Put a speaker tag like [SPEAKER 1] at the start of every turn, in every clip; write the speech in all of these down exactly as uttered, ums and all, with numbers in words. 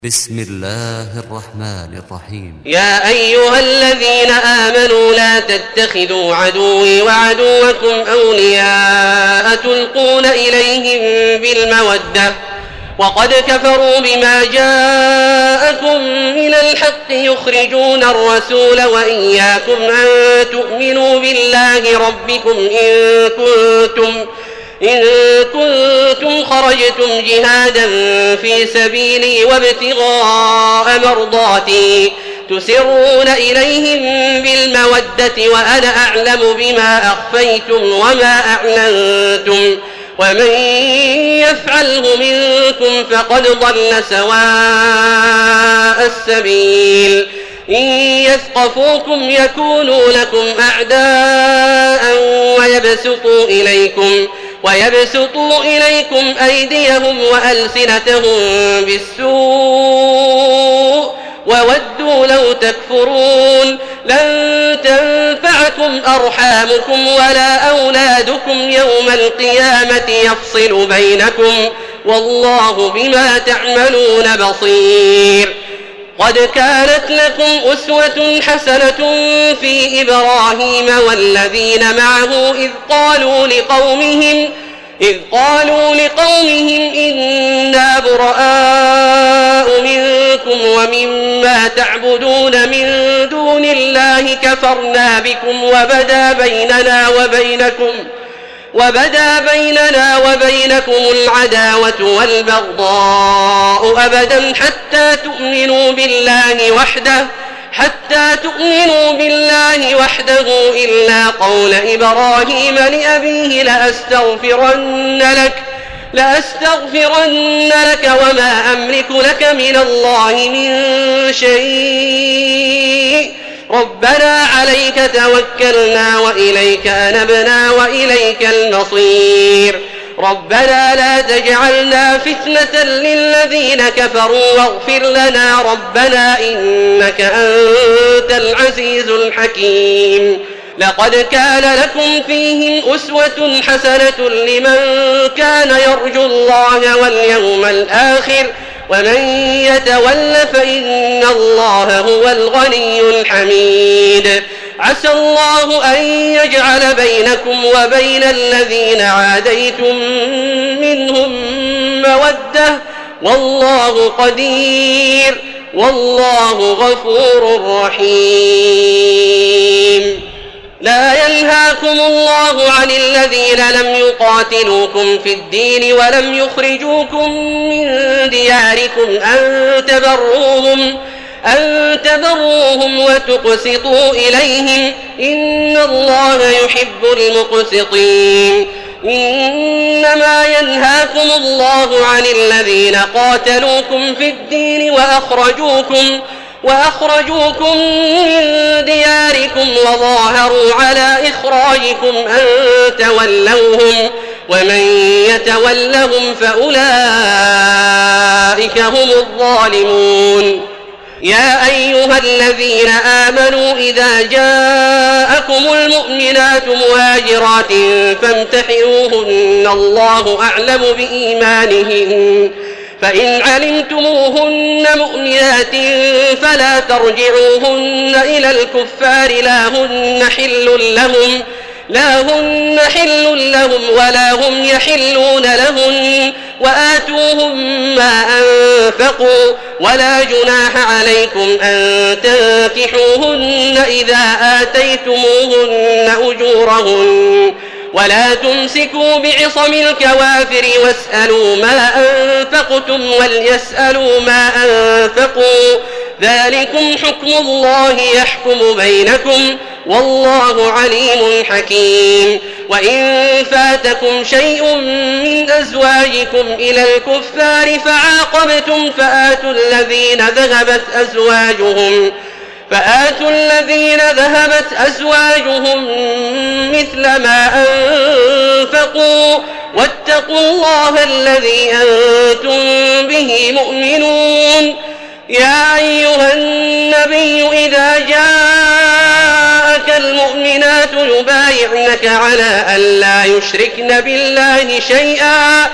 [SPEAKER 1] بسم الله الرحمن الرحيم.
[SPEAKER 2] يا أيها الذين آمنوا لا تتخذوا عدوي وعدوكم أولياء تلقون إليهم بالمودة وقد كفروا بما جاءكم من الحق يخرجون الرسول وإياكم أن تؤمنوا بالله ربكم إن كنتم إن كنتم خرجتم جهادا في سبيلي وابتغاء مرضاتي تسرون إليهم بالمودة وأنا أعلم بما أخفيتم وما أعلنتم ومن يفعله منكم فقد ضل سواء السبيل إن يثقفوكم يكونوا لكم أعداء ويبسطوا إليكم ويبسطوا إليكم أيديهم وألسنتهم بالسوء وودوا لو تكفرون لن تنفعكم أرحامكم ولا أولادكم يوم القيامة يفصل بينكم والله بما تعملون بصير. قد كانت لكم أسوة حسنة في إبراهيم والذين معه إذ قالوا لقومهم إذ قالوا لقومهم إنا براء منكم ومما تعبدون من دون الله كفرنا بكم وبدا بيننا وبينكم وبدا بيننا وبينكم العداوة والبغضاء أبدا حتى تؤمنوا بالله وحده حتى تؤمنوا بالله وحده إلا قول إبراهيم لأبيه لأستغفرن لك لأستغفرن لك وما أملك لك من الله من شيء ربنا عليك توكلنا وإليك أنبنا وإليك المصير ربنا لا تجعلنا فتنة للذين كفروا واغفر لنا ربنا إنك أنت العزيز الحكيم. لقد كان لكم فيهم أسوة حسنة لمن كان يرجو الله واليوم الآخر ومن يتول فإن الله هو الغني الحميد. عسى الله أن يجعل بينكم وبين الذين عاديتم منهم مودة والله قدير والله غفور رحيم. لا ينهاكم الله عن الذين لم يقاتلوكم في الدين ولم يخرجوكم من دياركم أن تبروهم أن تبروهم وتقسطوا إليهم إن الله يحب المقسطين. إنما ينهاكم الله عن الذين قاتلوكم في الدين وأخرجوكم وأخرجوكم من دياركم وظاهروا على إخراجكم أن تولوهم ومن يتولهم فأولئك هم الظالمون. يا أيها الذين آمنوا إذا جاءكم المؤمنات مهاجرات فامتحنوهن الله أعلم بإيمانهن فإن علمتموهن مؤمنات فلا ترجعوهن إلى الكفار لا هن حل لهم لا هن حل لهم ولا هم يحلون لهن وآتوهم ما أنفقوا ولا جناح عليكم أن تنكحوهن إذا آتيتموهن أجورهن ولا تمسكوا بعصم الكوافر واسألوا ما أنفقتم وليسألوا ما أنفقوا ذلكم حكم الله يحكم بينكم والله عليم حكيم. وإن فاتكم شيء من أزواجكم إلى الكفار فعاقبتم فآتوا الذين ذهبت أزواجهم فآتوا الذين ذهبت أزواجهم مثل ما أنفقوا واتقوا الله الذي أنتم به مؤمنون. يا أيها النبي إذا جاءك المؤمنات يبايعنك على أن لا يشركن بالله شيئا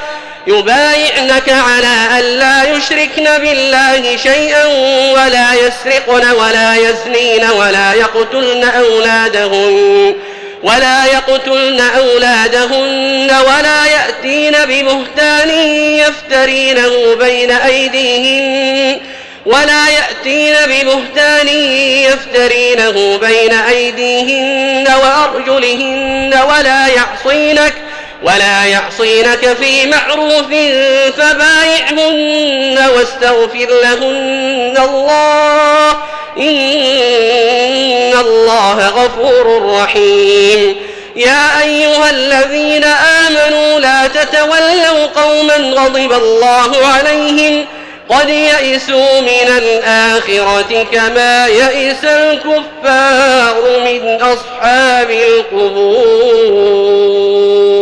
[SPEAKER 2] يبايعنك على أن لا يشركن بالله شيئا ولا يسرقن ولا يزنين ولا يقتلن أولادهن ولا يقتلن أولادهن ولا يأتين ببهتان يفترينه بين أيديهن ولا يأتين ببهتان يفترينه بين أيديهن وأرجلهن ولا يعصينك ولا يعصينك في معروف فبايعهن واستغفر لهن الله إن الله غفور رحيم. يا أيها الذين آمنوا لا تتولوا قوما غضب الله عليهم قد يئسوا من الآخرة كما يئس الكفار من أصحاب القبور.